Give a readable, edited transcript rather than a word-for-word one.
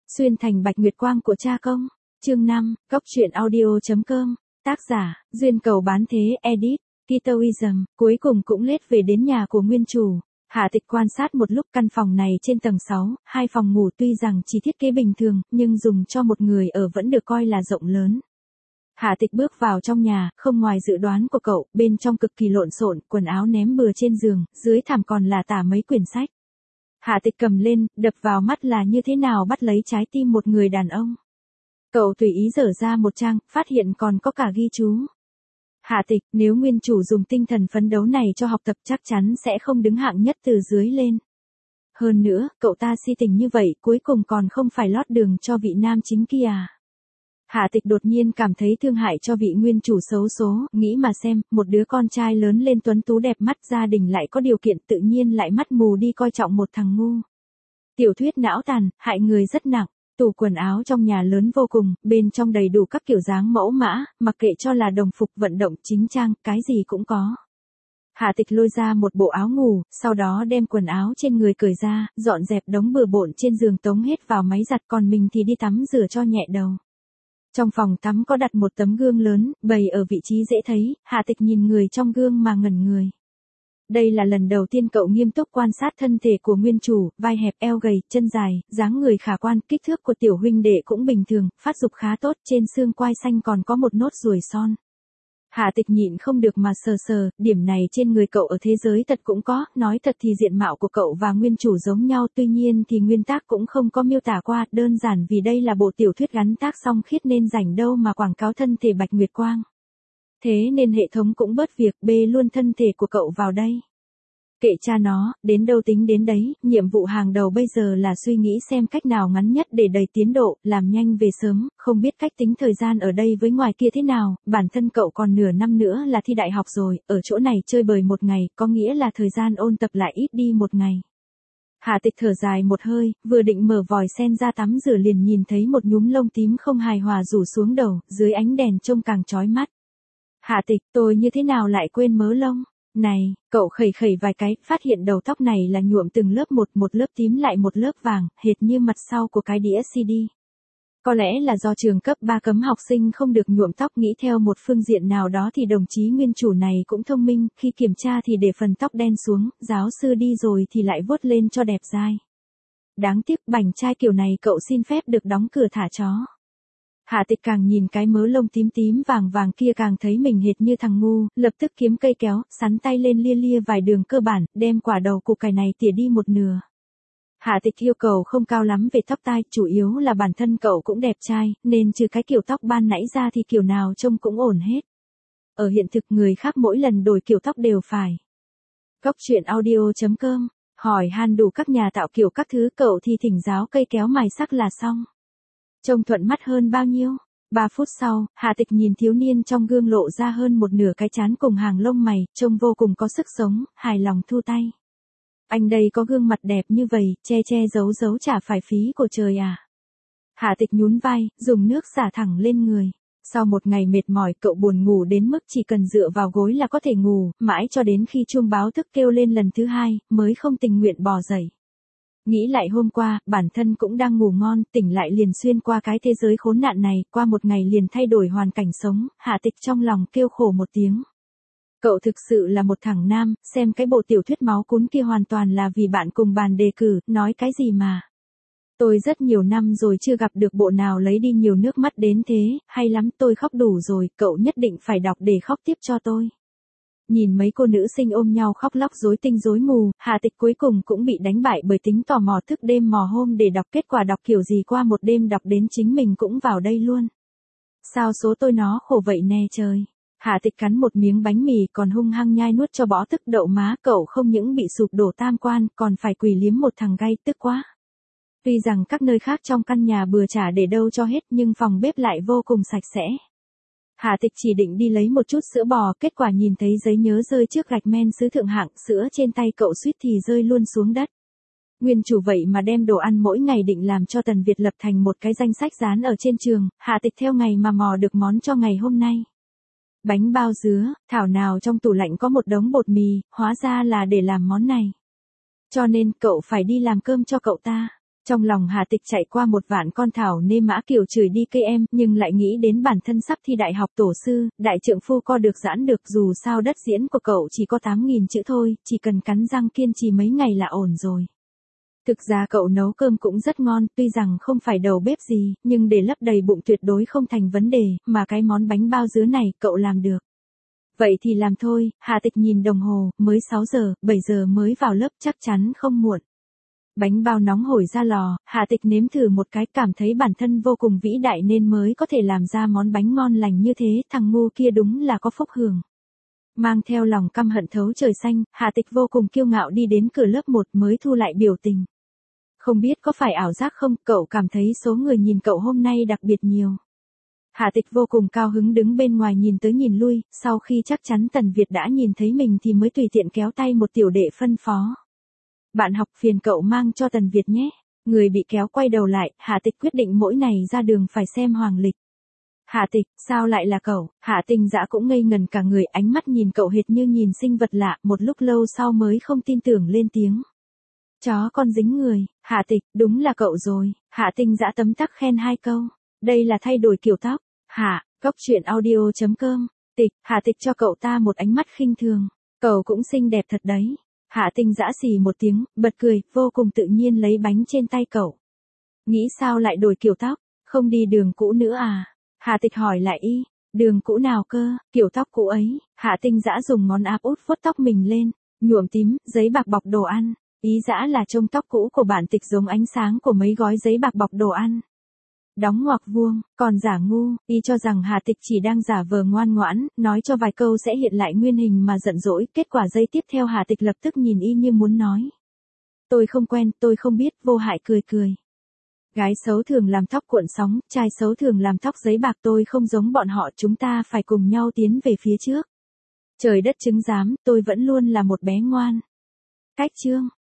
Xuyên thành bạch nguyệt quang của cha công. Chương 5, Góc truyện audio.com. Tác giả, Duyên Cầu Bán Thế Edit, Kitoism. Cuối cùng cũng lết về đến nhà của nguyên chủ. Hạ Tịch quan sát một lúc căn phòng này trên tầng 6, hai phòng ngủ tuy rằng chỉ thiết kế bình thường, nhưng dùng cho một người ở vẫn được coi là rộng lớn. Hạ Tịch bước vào trong nhà, không ngoài dự đoán của cậu, bên trong cực kỳ lộn xộn, quần áo ném bừa trên giường, dưới thảm còn là tả mấy quyển sách. Hạ Tịch cầm lên, đập vào mắt là như thế nào bắt lấy trái tim một người đàn ông. Cậu tùy ý dở ra một trang, phát hiện còn có cả ghi chú. Hạ Tịch, nếu nguyên chủ dùng tinh thần phấn đấu này cho học tập chắc chắn sẽ không đứng hạng nhất từ dưới lên. Hơn nữa, cậu ta si tình như vậy, cuối cùng còn không phải lót đường cho vị nam chính kia à. Hạ Tịch đột nhiên cảm thấy thương hại cho vị nguyên chủ xấu số, nghĩ mà xem, một đứa con trai lớn lên tuấn tú đẹp mắt, gia đình lại có điều kiện, tự nhiên lại mắt mù đi coi trọng một thằng ngu. Tiểu thuyết não tàn, hại người rất nặng. Tủ quần áo trong nhà lớn vô cùng, bên trong đầy đủ các kiểu dáng mẫu mã, mặc kệ cho là đồng phục, vận động, chính trang, cái gì cũng có. Hạ Tịch lôi ra một bộ áo ngủ, sau đó đem quần áo trên người cởi ra, dọn dẹp đống bừa bộn trên giường tống hết vào máy giặt, còn mình thì đi tắm rửa cho nhẹ đầu. Trong phòng tắm có đặt một tấm gương lớn, bày ở vị trí dễ thấy, Hạ Tịch nhìn người trong gương mà ngẩn người. Đây là lần đầu tiên cậu nghiêm túc quan sát thân thể của nguyên chủ, vai hẹp, eo gầy, chân dài, dáng người khả quan, kích thước của tiểu huynh đệ cũng bình thường, phát dục khá tốt, trên xương quai xanh còn có một nốt ruồi son. Hạ Tịch nhịn không được mà sờ sờ, điểm này trên người cậu ở thế giới thật cũng có, nói thật thì diện mạo của cậu và nguyên chủ giống nhau, tuy nhiên thì nguyên tác cũng không có miêu tả qua, đơn giản vì đây là bộ tiểu thuyết gắn tác song khiết nên rảnh đâu mà quảng cáo thân thể bạch nguyệt quang. Thế nên hệ thống cũng bớt việc bê luôn thân thể của cậu vào đây. Kệ cha nó, đến đâu tính đến đấy, nhiệm vụ hàng đầu bây giờ là suy nghĩ xem cách nào ngắn nhất để đẩy tiến độ, làm nhanh về sớm, không biết cách tính thời gian ở đây với ngoài kia thế nào, bản thân cậu còn nửa năm nữa là thi đại học rồi, ở chỗ này chơi bời một ngày, có nghĩa là thời gian ôn tập lại ít đi một ngày. Hạ Tịch thở dài một hơi, vừa định mở vòi sen ra tắm rửa liền nhìn thấy một nhúm lông tím không hài hòa rủ xuống đầu, dưới ánh đèn trông càng chói mắt. Hạ Tịch, tôi như thế nào lại quên mớ lông? Này, cậu khẩy khẩy vài cái, phát hiện đầu tóc này là nhuộm từng lớp một lớp tím lại một lớp vàng, hệt như mặt sau của cái đĩa CD. Có lẽ là do trường cấp 3 cấm học sinh không được nhuộm tóc, nghĩ theo một phương diện nào đó thì đồng chí nguyên chủ này cũng thông minh, khi kiểm tra thì để phần tóc đen xuống, giáo sư đi rồi thì lại vuốt lên cho đẹp dai. Đáng tiếc bảnh trai kiểu này cậu xin phép được đóng cửa thả chó. Hạ Tịch càng nhìn cái mớ lông tím tím vàng vàng kia càng thấy mình hệt như thằng ngu, lập tức kiếm cây kéo, sắn tay lên lia lia vài đường cơ bản, đem quả đầu củ cải này tỉa đi một nửa. Hạ Tịch yêu cầu không cao lắm về tóc tai, chủ yếu là bản thân cậu cũng đẹp trai, nên trừ cái kiểu tóc ban nãy ra thì kiểu nào trông cũng ổn hết. Ở hiện thực người khác mỗi lần đổi kiểu tóc đều phải. Góc truyện audio.com, hỏi han đủ các nhà tạo kiểu các thứ, cậu thì thỉnh giáo cây kéo mài sắc là xong. Trông thuận mắt hơn bao nhiêu? 3 phút sau, Hạ Tịch nhìn thiếu niên trong gương lộ ra hơn một nửa cái trán cùng hàng lông mày, trông vô cùng có sức sống, hài lòng thu tay. Anh đây có gương mặt đẹp như vậy, che che giấu giấu chả phải phí của trời à? Hạ Tịch nhún vai, dùng nước xả thẳng lên người. Sau một ngày mệt mỏi, cậu buồn ngủ đến mức chỉ cần dựa vào gối là có thể ngủ, mãi cho đến khi chuông báo thức kêu lên lần thứ 2, mới không tình nguyện bò dậy. Nghĩ lại hôm qua, bản thân cũng đang ngủ ngon, tỉnh lại liền xuyên qua cái thế giới khốn nạn này, qua một ngày liền thay đổi hoàn cảnh sống, Hạ Tịch trong lòng kêu khổ một tiếng. Cậu thực sự là một thằng nam, xem cái bộ tiểu thuyết máu cún kia hoàn toàn là vì bạn cùng bàn đề cử, nói cái gì mà. Tôi rất nhiều năm rồi chưa gặp được bộ nào lấy đi nhiều nước mắt đến thế, hay lắm, tôi khóc đủ rồi, cậu nhất định phải đọc để khóc tiếp cho tôi. Nhìn mấy cô nữ sinh ôm nhau khóc lóc rối tinh rối mù, Hạ Tịch cuối cùng cũng bị đánh bại bởi tính tò mò, thức đêm mò hôm để đọc, kết quả đọc kiểu gì qua một đêm đọc đến chính mình cũng vào đây luôn. Sao số tôi nó khổ vậy nè trời. Hạ Tịch cắn một miếng bánh mì còn hung hăng nhai nuốt cho bỏ tức đậu má, cậu không những bị sụp đổ tam quan còn phải quỳ liếm một thằng gay, tức quá. Tuy rằng các nơi khác trong căn nhà bừa chả để đâu cho hết nhưng phòng bếp lại vô cùng sạch sẽ. Hạ Tịch chỉ định đi lấy một chút sữa bò, kết quả nhìn thấy giấy nhớ rơi trước gạch men sứ thượng hạng, sữa trên tay cậu suýt thì rơi luôn xuống đất. Nguyên chủ vậy mà đem đồ ăn mỗi ngày định làm cho Tần Việt lập thành một cái danh sách dán ở trên trường, Hạ Tịch theo ngày mà mò được món cho ngày hôm nay. Bánh bao dứa, thảo nào trong tủ lạnh có một đống bột mì, hóa ra là để làm món này. Cho nên cậu phải đi làm cơm cho cậu ta. Trong lòng Hà Tịch chạy qua một vạn con thảo nê mã kiểu chửi đi cây em, nhưng lại nghĩ đến bản thân sắp thi đại học tổ sư, đại trượng phu co được giãn được, dù sao đất diễn của cậu chỉ có 8.000 chữ thôi, chỉ cần cắn răng kiên trì mấy ngày là ổn rồi. Thực ra cậu nấu cơm cũng rất ngon, tuy rằng không phải đầu bếp gì, nhưng để lấp đầy bụng tuyệt đối không thành vấn đề, mà cái món bánh bao dứa này cậu làm được. Vậy thì làm thôi, Hà Tịch nhìn đồng hồ, mới 6 giờ, 7 giờ mới vào lớp, chắc chắn không muộn. Bánh bao nóng hổi ra lò, Hà Tịch nếm thử một cái, cảm thấy bản thân vô cùng vĩ đại nên mới có thể làm ra món bánh ngon lành như thế, thằng ngu kia đúng là có phúc hưởng. Mang theo lòng căm hận thấu trời xanh, Hà Tịch vô cùng kiêu ngạo đi đến cửa lớp 1 mới thu lại biểu tình. Không biết có phải ảo giác không, cậu cảm thấy số người nhìn cậu hôm nay đặc biệt nhiều. Hà Tịch vô cùng cao hứng đứng bên ngoài nhìn tới nhìn lui, sau khi chắc chắn Tần Việt đã nhìn thấy mình thì mới tùy tiện kéo tay một tiểu đệ phân phó. Bạn học phiền cậu mang cho Tần Việt nhé. Người bị kéo quay đầu lại, Hà Tịch quyết định mỗi ngày ra đường phải xem hoàng lịch. Hà Tịch, sao lại là cậu? Hạ Tình Dã cũng ngây ngần cả người, ánh mắt nhìn cậu hệt như nhìn sinh vật lạ, một lúc lâu sau mới không tin tưởng lên tiếng. Chó con dính người, Hạ Tịch, đúng là cậu rồi. Hạ Tình Dã tấm tắc khen 2 câu. Đây là thay đổi kiểu tóc. Hạ, góc truyện audio.com. Tịch, Hạ Tịch cho cậu ta một ánh mắt khinh thường. Cậu cũng xinh đẹp thật đấy. Hạ Tình Dã xì một tiếng, bật cười, vô cùng tự nhiên lấy bánh trên tay cậu. Nghĩ sao lại đổi kiểu tóc, không đi đường cũ nữa à? Hạ Tịch hỏi lại y, đường cũ nào cơ, kiểu tóc cũ ấy. Hạ Tình Dã dùng ngón áp út vuốt tóc mình lên, nhuộm tím, giấy bạc bọc đồ ăn. Ý Dã là trông tóc cũ của bạn Tịch giống ánh sáng của mấy gói giấy bạc bọc đồ ăn. Đóng ngoặc vuông, còn giả ngu, y cho rằng Hà Tịch chỉ đang giả vờ ngoan ngoãn, nói cho vài câu sẽ hiện lại nguyên hình mà giận dỗi, kết quả giây tiếp theo Hà Tịch lập tức nhìn y như muốn nói. Tôi không quen, tôi không biết, vô hại cười cười. Gái xấu thường làm tóc cuộn sóng, trai xấu thường làm tóc giấy bạc, tôi không giống bọn họ, chúng ta phải cùng nhau tiến về phía trước. Trời đất chứng giám, tôi vẫn luôn là một bé ngoan. Cách chương.